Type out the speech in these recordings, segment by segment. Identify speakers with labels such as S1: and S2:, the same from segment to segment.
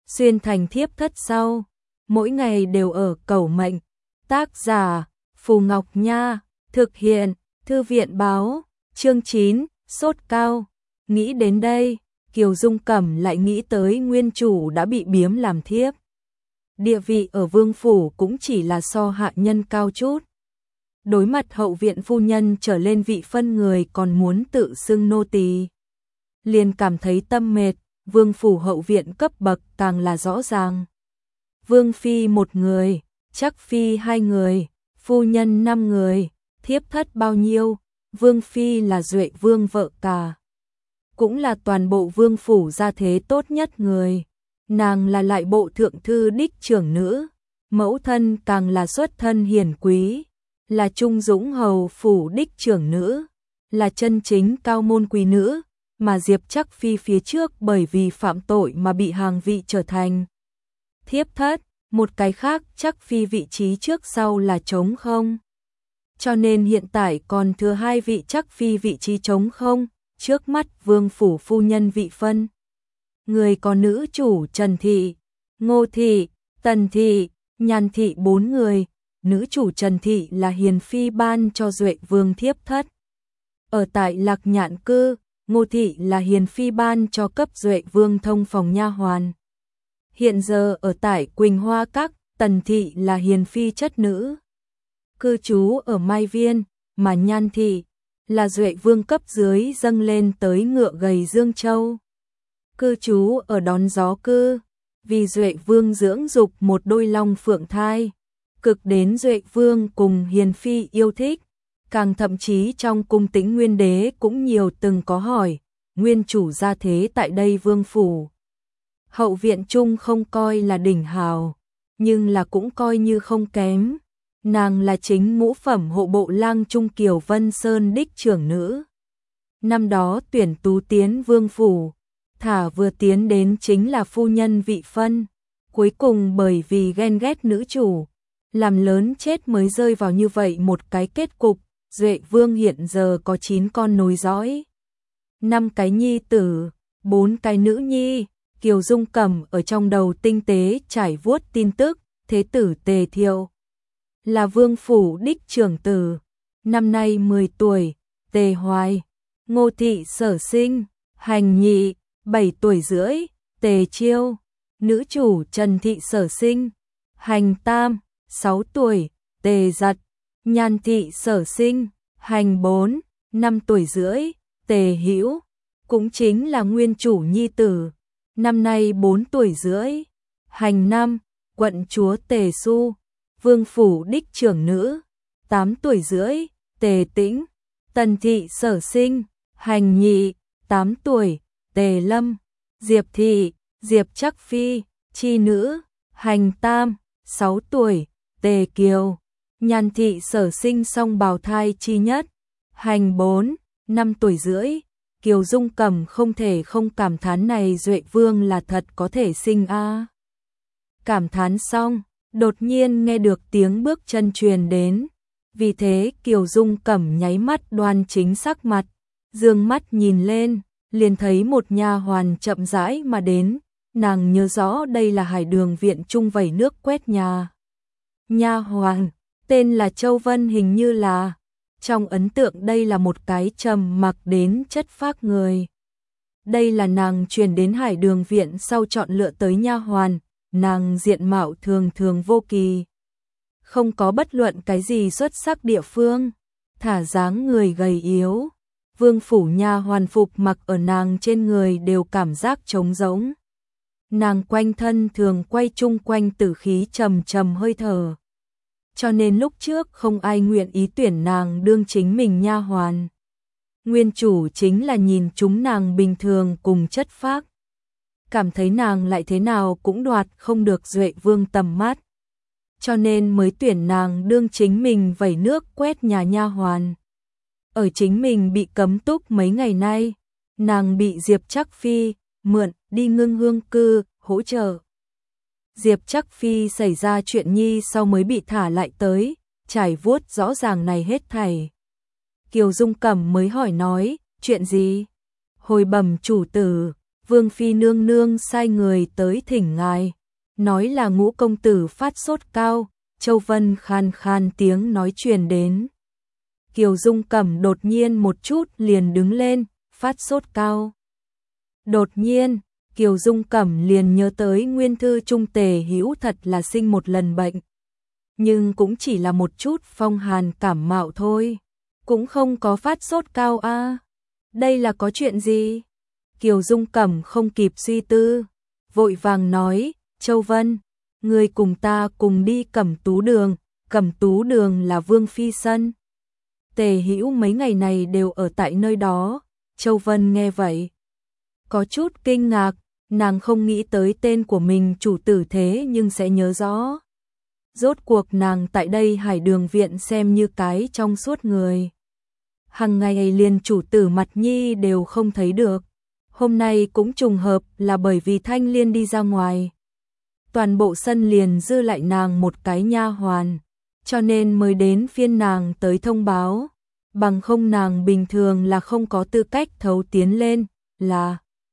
S1: xuyên thành thiếp thất sau, mỗi ngày đều ở cầu mệnh. Tác giả Phù Ngọc Nha, thực hiện Thư viện Báo, chương 9, sốt cao. Nghĩ đến đây, Kiều Dung Cẩm lại nghĩ tới nguyên chủ đã bị biếm làm thiếp. Địa vị ở vương phủ cũng chỉ là so hạ nhân cao chút. Đối mặt hậu viện phu nhân trở lên vị phân người còn muốn tự xưng nô tỳ, liền cảm thấy tâm mệt. Vương phủ hậu viện cấp bậc càng là rõ ràng. Vương phi 1 người, chắc phi 2 người, phu nhân 5 người, thiếp thất bao nhiêu? Vương phi là Duệ vương vợ cả, cũng là toàn bộ vương phủ gia thế tốt nhất người. Nàng là lại bộ thượng thư đích trưởng nữ, mẫu thân càng là xuất thân hiền quý, là trung dũng hầu phủ đích trưởng nữ, là chân chính cao môn quý nữ, mà Diệp Trắc Phi phía trước bởi vì phạm tội mà bị hàng vị trở thành thiếp thất, một cái khác Trắc Phi vị trí trước sau là trống không. Cho nên hiện tại còn thừa 2 vị Trắc Phi vị trí trống không, trước mắt vương phủ phu nhân vị phân. Người có nữ chủ Trần Thị, Ngô Thị, Tần Thị, Nhan Thị 4 người, nữ chủ Trần Thị là hiền phi ban cho Duệ vương thiếp thất. Ở tại Lạc Nhạn cư, Ngô Thị là hiền phi ban cho cấp Duệ vương thông phòng nha hoàn. Hiện giờ ở tại Quỳnh Hoa Các, Tần Thị là hiền phi chất nữ, cư trú ở Mai Viên, mà Nhan Thị là Duệ vương cấp dưới dâng lên tới Ngựa Gầy Dương Châu, cư trú ở Đón Gió cư. Vì Duệ vương dưỡng dục một đôi long phượng thai, cực đến Duệ vương cùng hiền phi yêu thích. Càng thậm chí trong cung Tĩnh Nguyên đế cũng nhiều từng có hỏi, nguyên chủ gia thế tại đây vương phủ hậu viện trung không coi là đỉnh hào, nhưng là cũng coi như không kém. Nàng là chính ngũ phẩm hộ bộ lang trung Kiều Vân Sơn đích trưởng nữ. Năm đó tuyển tú tiến vương phủ, thả vừa tiến đến chính là phu nhân vị phân, cuối cùng bởi vì ghen ghét nữ chủ, làm lớn chết mới rơi vào như vậy một cái kết cục. Duệ vương hiện giờ có 9 con nối dõi, 5 cái nhi tử, 4 cái nữ nhi. Kiều Dung Cẩm ở trong đầu tinh tế trải vuốt tin tức, thế tử Tề Thiệu là vương phủ đích trưởng tử, năm nay 10 tuổi. Tề Hoài, Ngô Thị sở sinh, hành nhị, 7 tuổi rưỡi. Tề Chiêu, nữ chủ Trần Thị sở sinh, hành tam, 6 tuổi. Tề Giật, Nhan Thị sở sinh, hành 4, 5 tuổi rưỡi. Tề Hữu, cũng chính là nguyên chủ nhi tử, năm nay 4 tuổi rưỡi. Hành 5, quận chúa Tề Xu, vương phủ đích trưởng nữ, 8 tuổi rưỡi. Tề Tĩnh, Tần Thị sở sinh, hành nhị, 8 tuổi. Tề Lâm, Diệp Thị, Diệp Trắc Phi, chi nữ, hành tam, 6 tuổi. Tề Kiều, Nhan Thị sở sinh song bào thai chi nhất, hành 4, 5 tuổi rưỡi. Kiều Dung Cẩm không thể không cảm thán này Duệ vương là thật có thể sinh a. Cảm thán xong, đột nhiên nghe được tiếng bước chân truyền đến, vì thế Kiều Dung Cẩm nháy mắt đoan chính sắc mặt, dương mắt nhìn lên, liền thấy một nha hoàn chậm rãi mà đến. Nàng nhớ rõ đây là Hải Đường viện trung vẩy nước quét nhà. Nha hoàn tên là Châu Vân, hình như là, trong ấn tượng đây là một cái trầm mặc đến chất phác người. Đây là nàng truyền đến Hải Đường viện sau chọn lựa tới nha hoàn. Nàng diện mạo thường thường vô kỳ, không có bất luận cái gì xuất sắc địa phương, thả dáng người gầy yếu. Vương phủ nha hoàn phục mặc ở nàng trên người đều cảm giác trống rỗng. Nàng quanh thân thường quay chung quanh tử khí trầm trầm hơi thở, cho nên lúc trước không ai nguyện ý tuyển nàng đương chính mình nha hoàn. Nguyên chủ chính là nhìn chúng nàng bình thường cùng chất phác, cảm thấy nàng lại thế nào cũng đoạt không được Duệ vương tầm mắt, cho nên mới tuyển nàng đương chính mình vẩy nước quét nhà nha hoàn. Ở chính mình bị cấm túc mấy ngày nay, nàng bị Diệp Trắc Phi mượn đi Ngưng Hương cư hỗ trợ. Diệp Trắc Phi xảy ra chuyện nhi sau mới bị thả lại tới, trải vuốt rõ ràng này hết thảy. Kiều Dung Cẩm mới hỏi nói, chuyện gì? Hồi bẩm chủ tử, Vương phi nương nương sai người tới thỉnh ngài, nói là Ngũ công tử phát sốt cao. Châu Vân khan khan tiếng nói truyền đến. Kiều Dung Cẩm đột nhiên một chút liền đứng lên, phát sốt cao. Đột nhiên, Kiều Dung Cẩm liền nhớ tới nguyên thư trung Tề Hữu thật là sinh một lần bệnh. Nhưng cũng chỉ là một chút phong hàn cảm mạo thôi, cũng không có phát sốt cao a. Đây là có chuyện gì? Kiều Dung Cẩm không kịp suy tư, vội vàng nói, Châu Vân, người cùng ta cùng đi Cẩm Tú Đường, Cẩm Tú Đường là Vương phi sân. Tề Hữu mấy ngày này đều ở tại nơi đó. Châu Vân nghe vậy, có chút kinh ngạc, nàng không nghĩ tới tên của mình chủ tử thế nhưng sẽ nhớ rõ. Rốt cuộc nàng tại đây Hải Đường viện xem như cái trong suốt người. Hằng ngày liền chủ tử mặt nhi đều không thấy được. Hôm nay cũng trùng hợp là bởi vì Thanh Liên đi ra ngoài. Toàn bộ sân liền dư lại nàng một cái nha hoàn, cho nên mới đến phiên nàng tới thông báo. Bằng không nàng bình thường là không có tư cách thấu tiến lên, là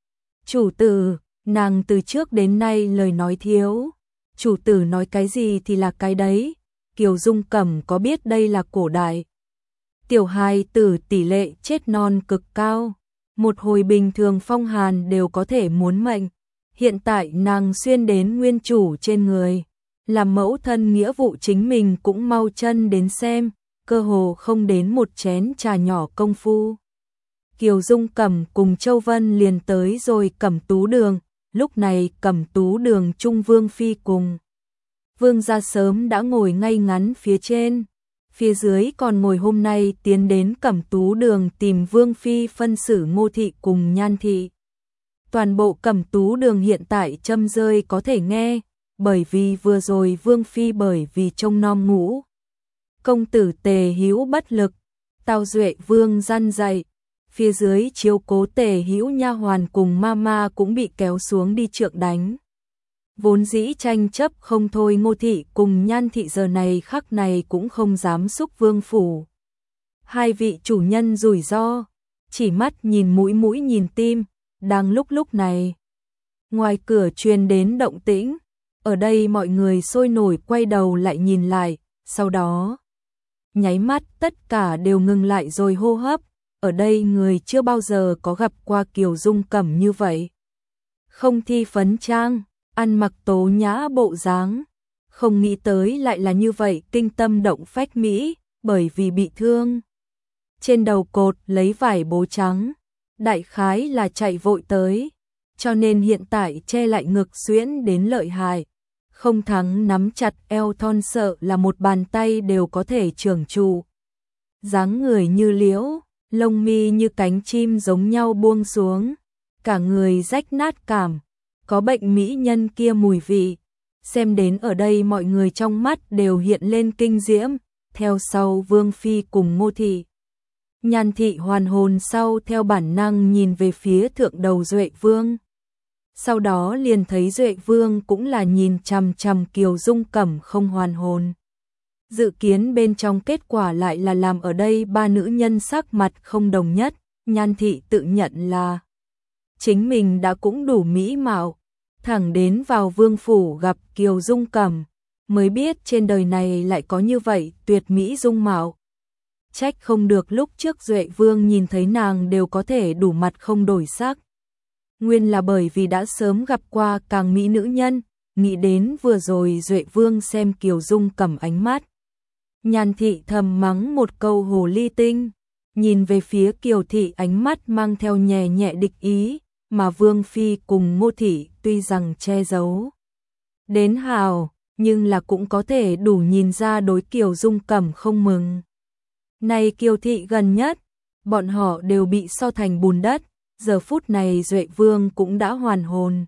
S1: chủ tử, nàng từ trước đến nay lời nói thiếu. Chủ tử nói cái gì thì là cái đấy. Kiều Dung Cẩm có biết đây là cổ đại tiểu hài tử tỷ lệ chết non cực cao. Một hồi bình thường phong hàn đều có thể muốn mệnh. Hiện tại nàng xuyên đến nguyên chủ trên người. Làm mẫu thân nghĩa vụ chính mình cũng mau chân đến xem. Cơ hồ không đến một chén trà nhỏ công phu. Kiều Dung Cẩm cùng Châu Vân liền tới rồi Cẩm Tú Đường. Lúc này Cẩm Tú Đường Trung Vương phi cùng Vương gia sớm đã ngồi ngay ngắn phía trên. Phía dưới còn ngồi hôm nay tiến đến Cẩm Tú Đường tìm Vương phi phân xử Ngô thị cùng Nhan thị. Toàn bộ Cẩm Tú Đường hiện tại châm rơi có thể nghe, bởi vì vừa rồi Vương phi bởi vì trông nom Ngũ công tử Tề Hữu bất lực, Tào Duệ Vương răn dạy, phía dưới chiếu cố Tề Hữu nha hoàn cùng mama cũng bị kéo xuống đi trượng đánh. Vốn dĩ tranh chấp không thôi, Ngô thị cùng Nhan thị giờ này khắc này cũng không dám xúc vương phủ. Hai vị chủ nhân rủi ro, chỉ mắt nhìn mũi nhìn tim. Đang lúc này, ngoài cửa truyền đến động tĩnh, ở đây mọi người sôi nổi quay đầu lại nhìn lại, sau đó nháy mắt tất cả đều ngừng lại rồi hô hấp. Ở đây người chưa bao giờ có gặp qua Kiều Dung Cẩm như vậy. Không thi phấn trang, ăn mặc tố nhã bộ dáng, không nghĩ tới lại là như vậy kinh tâm động phách mỹ, bởi vì bị thương. Trên đầu cột lấy vải bố trắng, đại khái là chạy vội tới, cho nên hiện tại che lại ngực xuyễn đến lợi hại. Không thắng nắm chặt eo thon sợ là một bàn tay đều có thể trưởng trụ. Dáng người như liễu, lông mi như cánh chim giống nhau buông xuống, cả người rách nát cảm, có bệnh mỹ nhân kia mùi vị. Xem đến ở đây mọi người trong mắt đều hiện lên kinh diễm, theo sau Vương phi cùng Ngô thị. Nhan thị hoàn hồn sau theo bản năng nhìn về phía thượng đầu Duệ Vương. Sau đó liền thấy Duệ Vương cũng là nhìn chằm chằm Kiều Dung Cẩm không hoàn hồn. Dự kiến bên trong kết quả lại là làm ở đây ba nữ nhân sắc mặt không đồng nhất. Nhan thị tự nhận là chính mình đã cũng đủ mỹ mạo, thẳng đến vào vương phủ gặp Kiều Dung Cẩm, mới biết trên đời này lại có như vậy tuyệt mỹ dung mạo. Trách không được lúc trước Duệ Vương nhìn thấy nàng đều có thể đủ mặt không đổi sắc. Nguyên là bởi vì đã sớm gặp qua càng mỹ nữ nhân, nghĩ đến vừa rồi Duệ Vương xem Kiều Dung Cẩm ánh mắt. Nhan thị thầm mắng một câu hồ ly tinh, nhìn về phía Kiều thị ánh mắt mang theo nhẹ nhẹ địch ý, mà Vương phi cùng Ngô thị tuy rằng che giấu đến hào, nhưng là cũng có thể đủ nhìn ra đối Kiều Dung Cẩm không mừng. Này Kiều thị gần nhất, bọn họ đều bị so thành bùn đất, giờ phút này Duệ Vương cũng đã hoàn hồn.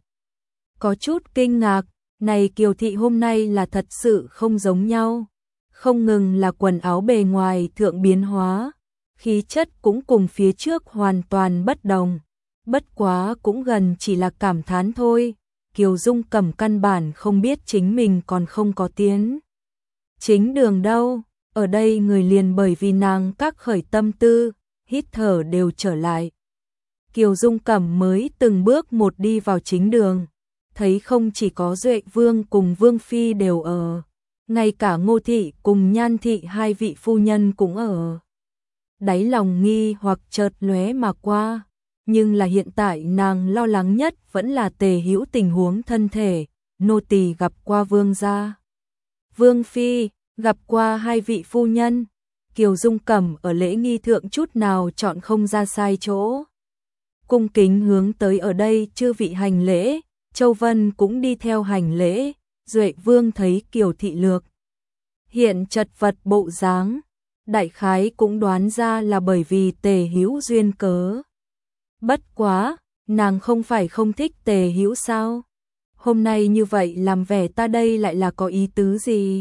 S1: Có chút kinh ngạc, này Kiều thị hôm nay là thật sự không giống nhau. Không ngừng là quần áo bề ngoài thượng biến hóa, khí chất cũng cùng phía trước hoàn toàn bất đồng. Bất quá cũng gần chỉ là cảm thán thôi. Kiều Dung Cẩm căn bản không biết chính mình còn không có tiến chính đường đâu. Ở đây người liền bởi vì nàng các khởi tâm tư, hít thở đều trở lại. Kiều Dung Cẩm mới từng bước một đi vào chính đường, thấy không chỉ có Duệ Vương cùng Vương Phi đều ở, ngay cả Ngô Thị cùng Nhan Thị hai vị phu nhân cũng ở. Đáy lòng nghi hoặc chợt lóe mà qua, nhưng là hiện tại nàng lo lắng nhất vẫn là Tề Hữu tình huống thân thể, nô tỳ gặp qua vương gia. Vương Phi, gặp qua hai vị phu nhân. Kiều Dung Cẩm ở lễ nghi thượng chút nào chọn không ra sai chỗ. Cung kính hướng tới ở đây chư vị hành lễ, Châu Vân cũng đi theo hành lễ, Duệ Vương thấy Kiều Thị Lược hiện chật vật bộ dáng, đại khái cũng đoán ra là bởi vì Tề Hữu duyên cớ. Bất quá, nàng không phải không thích Tề Hữu sao? Hôm nay như vậy làm vẻ ta đây lại là có ý tứ gì?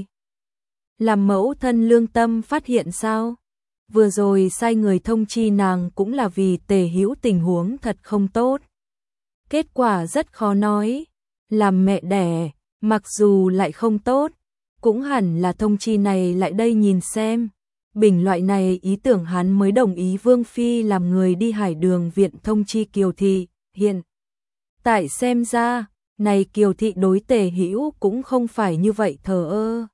S1: Làm mẫu thân lương tâm phát hiện sao? Vừa rồi sai người thông chi nàng cũng là vì Tề Hữu tình huống thật không tốt. Kết quả rất khó nói. Làm mẹ đẻ, mặc dù lại không tốt, cũng hẳn là thông chi này lại đây nhìn xem. Bình loại này ý tưởng hắn mới đồng ý Vương Phi làm người đi Hải Đường viện thông chi Kiều Thị. Hiện tại xem ra, này Kiều Thị đối Tề Hữu cũng không phải như vậy thờ ơ.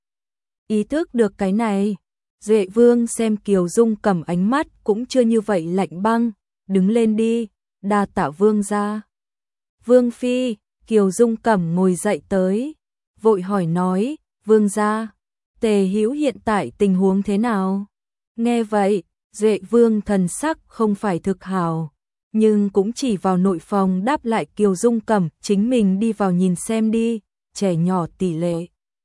S1: Ý thức được cái này, Duệ Vương xem Kiều Dung Cẩm ánh mắt cũng chưa như vậy lạnh băng, đứng lên đi, đa tạ vương gia. Vương Phi, Kiều Dung Cẩm ngồi dậy tới, vội hỏi nói, vương gia, Tề Hữu hiện tại tình huống thế nào? Nghe vậy, Duệ Vương thần sắc không phải thực hảo, nhưng cũng chỉ vào nội phòng đáp lại Kiều Dung Cẩm, chính mình đi vào nhìn xem đi, trẻ nhỏ tỷ lệ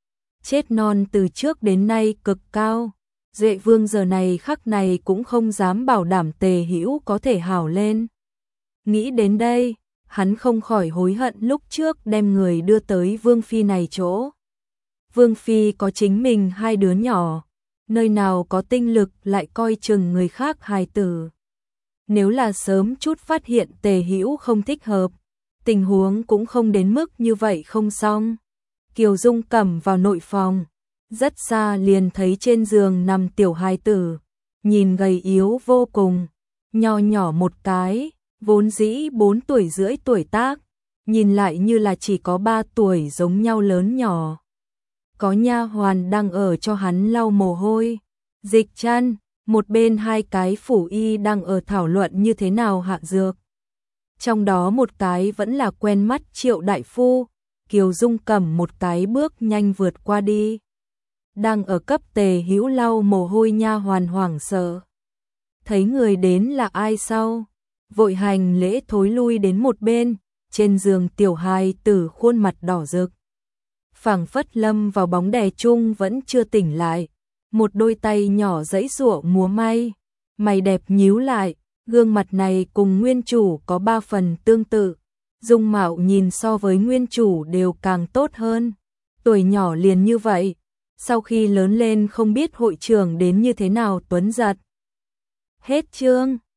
S1: chết non từ trước đến nay cực cao. Duệ Vương giờ này khắc này cũng không dám bảo đảm Tề Hữu có thể hảo lên. Nghĩ đến đây, hắn không khỏi hối hận lúc trước đem người đưa tới Vương Phi này chỗ. Vương Phi có chính mình hai đứa nhỏ, nơi nào có tinh lực lại coi chừng người khác hài tử. Nếu là sớm chút phát hiện Tề Hữu không thích hợp, tình huống cũng không đến mức như vậy không xong. Kiều Dung Cẩm vào nội phòng, rất xa liền thấy trên giường nằm tiểu hài tử, nhìn gầy yếu vô cùng, nho nhỏ một cái, vốn dĩ 4 tuổi rưỡi tuổi tác, nhìn lại như là chỉ có 3 tuổi giống nhau lớn nhỏ. Có nha hoàn đang ở cho hắn lau mồ hôi, dịch chăn, một bên hai cái phủ y đang ở thảo luận như thế nào hạ dược. Trong đó một cái vẫn là quen mắt Triệu đại phu, Kiều Dung Cẩm một cái bước nhanh vượt qua đi. Đang ở cấp Tề Hữu lau mồ hôi nha hoàn hoảng sợ. Thấy người đến là ai sau, vội hành lễ thối lui đến một bên, trên giường tiểu hài tử khuôn mặt đỏ rực. Phảng phất lâm vào bóng đè chung vẫn chưa tỉnh lại, một đôi tay nhỏ giãy giụa múa may, mày đẹp nhíu lại, gương mặt này cùng nguyên chủ có 3 phần tương tự, dung mạo nhìn so với nguyên chủ đều càng tốt hơn. Tuổi nhỏ liền như vậy, sau khi lớn lên không biết hội trưởng đến như thế nào tuấn giật. Hết chương.